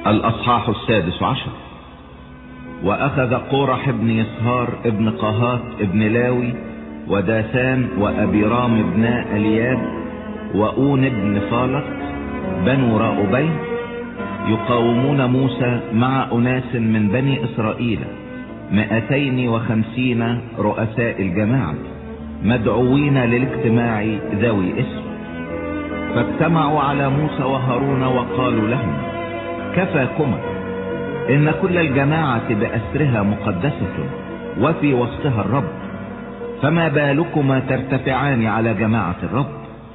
الأصحاح 16. وأخذ قورح ابن يسهار ابن قهات ابن لاوي وداثان وأبيرام ابن الياب وأون ابن فالط بنو راؤبين يقاومون موسى مع أناس من بني إسرائيل 250 رؤساء الجماعة مدعوين للاجتماع ذوي اسم. فاجتمعوا على موسى وهارون وقالوا لهم: كفاكما، إن كل الجماعة بأسرها مقدسة وفي وسطها الرب، فما بالكما ترتفعان على جماعة الرب؟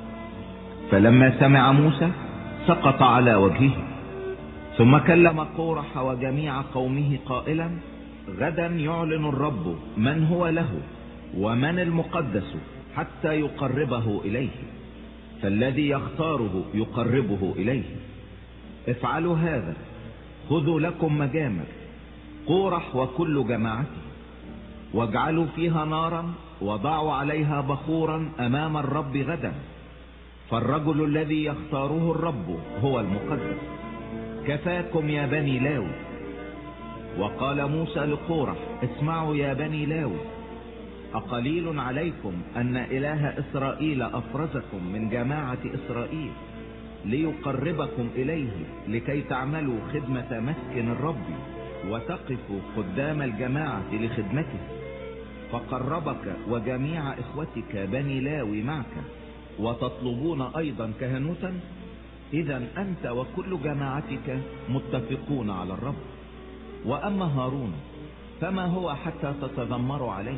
فلما سمع موسى سقط على وجهه، ثم كلم قورح وجميع قومه قائلا: غدا يعلن الرب من هو له ومن المقدس حتى يقربه إليه، فالذي يختاره يقربه إليه. افعلوا هذا، خذوا لكم مجامر قورح وكل جماعته، واجعلوا فيها نارا وضعوا عليها بخورا أمام الرب غدا، فالرجل الذي يختاره الرب هو المقدس. كفاكم يا بني لاوي. وقال موسى لقورح: اسمعوا يا بني لاوي، أقليل عليكم أن إله إسرائيل أفرزكم من جماعة إسرائيل ليقربكم إليه لكي تعملوا خدمة مسكن الرب وتقفوا قدام الجماعة لخدمته، فقربك وجميع إخوتك بني لاوي معك وتطلبون أيضا كهنوتا، إذا أنت وكل جماعتك متفقون على الرب. وأما هارون فما هو حتى تتذمروا عليه؟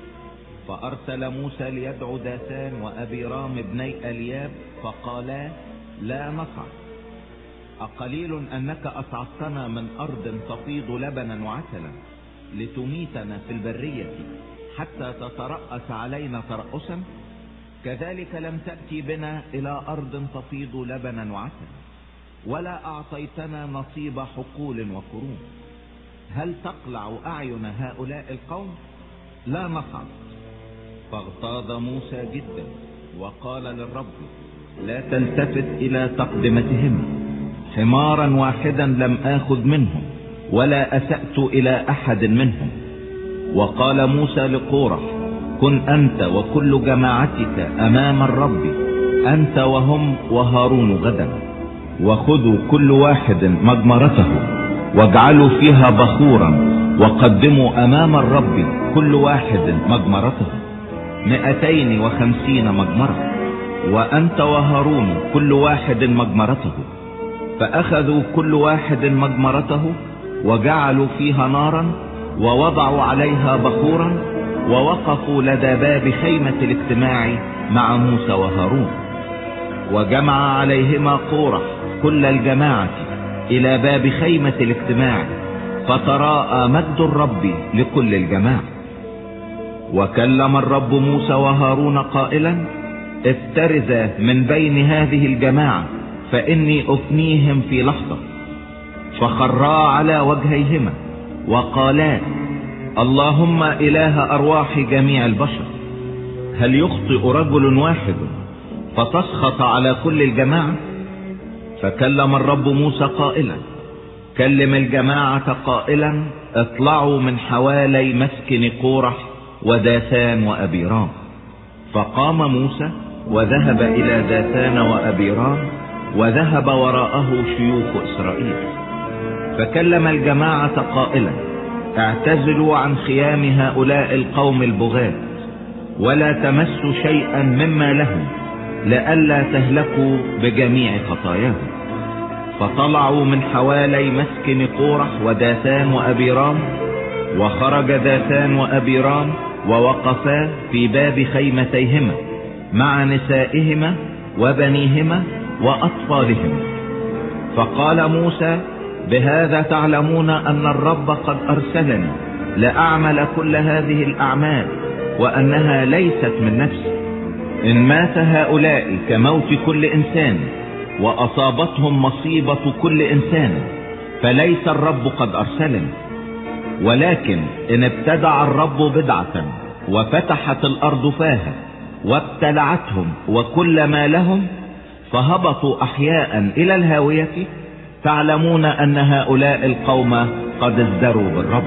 فأرسل موسى ليدعو داثان وأبيرام ابني الياب فقالا: لا نصعد. أقليل أنك أصعدتنا من أرض تفيض لبنا وعسلا لتميتنا في البرية حتى تترأس علينا ترأسا؟ كذلك لم تأتي بنا إلى أرض تفيض لبنا وعسلا ولا أعطيتنا نصيب حقول وكروم. هل تقلع أعين هؤلاء القوم؟ لا نصعد. فاغتاظ موسى جدا وقال للرب: لا تلتفت إلى تقدمتهم، حمارا واحدا لم آخذ منهم ولا أسأت إلى أحد منهم. وقال موسى لقورح: كن أنت وكل جماعتك أمام الرب، أنت وهم وهارون غدا، وخذوا كل واحد مجمرته واجعلوا فيها بخورا، وقدموا أمام الرب كل واحد مجمرته 250 مجمرة، وأنت وهارون كل واحد مجمرته. فأخذوا كل واحد مجمرته وجعلوا فيها نارا ووضعوا عليها بخورا، ووقفوا لدى باب خيمة الاجتماع مع موسى وهارون. وجمع عليهما قورح كل الجماعة إلى باب خيمة الاجتماع، فتراءى مجد الرب لكل الجماعة. وكلم الرب موسى وهارون قائلا: افترزا من بين هذه الجماعة فإني أفنيهم في لحظة. فخرا على وجهيهما وقالا: اللهم إله أرواح جميع البشر، هل يخطئ رجل واحد فتسخط على كل الجماعة؟ فكلم الرب موسى قائلا: كلم الجماعة قائلا: اطلعوا من حوالي مسكن قورح وداثان وأبيرام. فقام موسى وذهب إلى داثان وأبيرام، وذهب وراءه شيوخ إسرائيل. فكلم الجماعة قائلا: اعتزلوا عن خيام هؤلاء القوم البغاة، ولا تمسوا شيئا مما لهم، لئلا تهلكوا بجميع خطاياهم. فطلعوا من حوالي مسكن قورح وداثان وأبيرام، وخرج داثان وأبيرام ووقفا في باب خيمتيهما مع نسائهما وبنيهما وأطفالهما. فقال موسى: بهذا تعلمون أن الرب قد أرسلني لأعمل كل هذه الأعمال، وأنها ليست من نفسي. إن مات هؤلاء كموت كل إنسان، وأصابتهم مصيبة كل إنسان، فليس الرب قد أرسلني. ولكن إن ابتدع الرب بدعة وفتحت الأرض فاها وابتلعتهم وكل ما لهم، فهبطوا أحياء إلى الهاوية، تعلمون أن هؤلاء القوم قد ازدروا بالرب.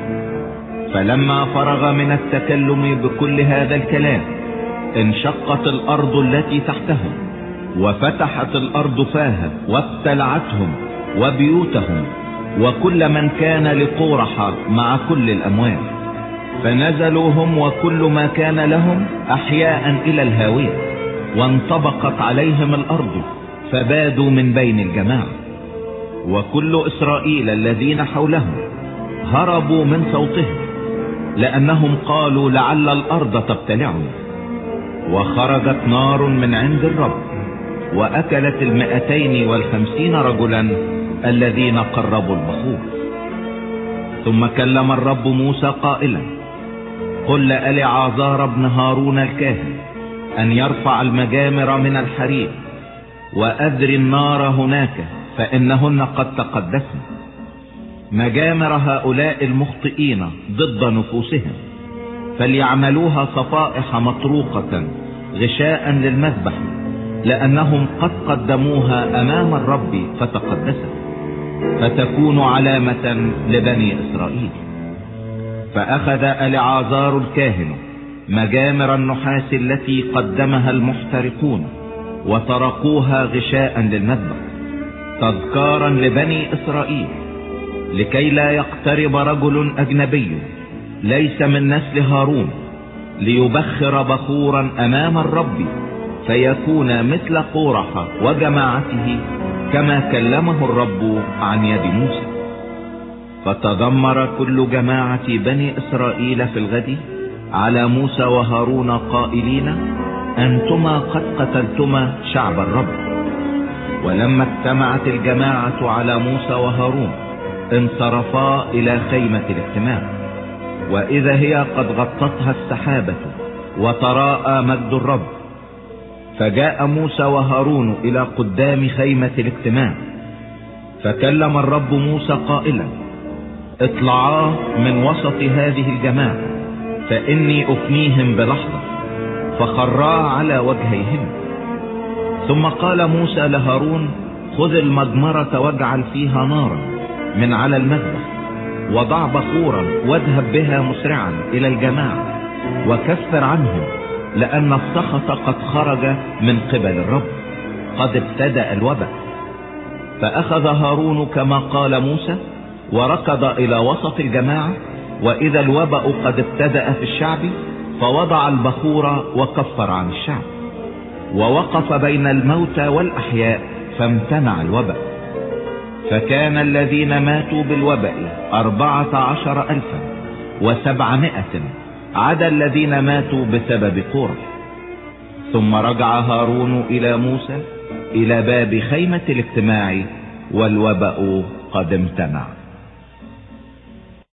فلما فرغ من التكلم بكل هذا الكلام انشقت الأرض التي تحتهم، وفتحت الأرض فاها وابتلعتهم وبيوتهم وكل من كان لقورح مع كل الأموال، فنزلوا هم وكل ما كان لهم أحياء إلى الهاوية، وانطبقت عليهم الأرض فبادوا من بين الجماعة. وكل إسرائيل الذين حولهم هربوا من صوتهم، لأنهم قالوا لعل الأرض تبتلعنا. وخرجت نار من عند الرب وأكلت 250 رجلا الذين قربوا البخور. ثم كلم الرب موسى قائلا: قل لإلعازار بن هارون الكاهن أن يرفع المجامر من الحريق وأذري النار هناك، فإنهن قد تقدسن، مجامر هؤلاء المخطئين ضد نفوسهم، فليعملوها صفائح مطروقة غشاء للمذبح، لأنهم قد قدموها أمام الرب فتقدست، فتكون علامة لبني إسرائيل. فأخذ إلعازار الكاهن مجامر النحاس التي قدمها المحترقون وطرقوها غشاء للمذبح تذكارا لبني إسرائيل، لكي لا يقترب رجل أجنبي ليس من نسل هارون ليبخر بخورا أمام الرب، فيكون مثل قورح وجماعته كما كلمه الرب عن يد موسى. فتذمر كل جماعة بني إسرائيل في الغد على موسى وهارون قائلين: أنتما قد قتلتما شعب الرب. ولما اجتمعت الجماعة على موسى وهارون انصرفا إلى خيمة الاجتماع، وإذا هي قد غطتها السحابة وتراءى مجد الرب. فجاء موسى وهارون إلى قدام خيمة الاجتماع، فكلم الرب موسى قائلا: اطلعا من وسط هذه الجماعة فإني أفنيهم بلحظة. فخرا على وجهيهم. ثم قال موسى لهارون: خذ المجمرة واجعل فيها نارا من على المذبح، وضع بخورا واذهب بها مسرعا إلى الجماعة وكفر عنهم، لأن السخط قد خرج من قبل الرب، قد ابتدأ الوباء. فأخذ هارون كما قال موسى وركض إلى وسط الجماعة، وإذا الوباء قد ابتدأ في الشعب، فوضع البخور وكفر عن الشعب، ووقف بين الموتى والأحياء فامتنع الوباء. فكان الذين ماتوا بالوباء 14,700 عدا الذين ماتوا بسبب قورح. ثم رجع هارون إلى موسى إلى باب خيمة الاجتماع والوباء قد امتنع.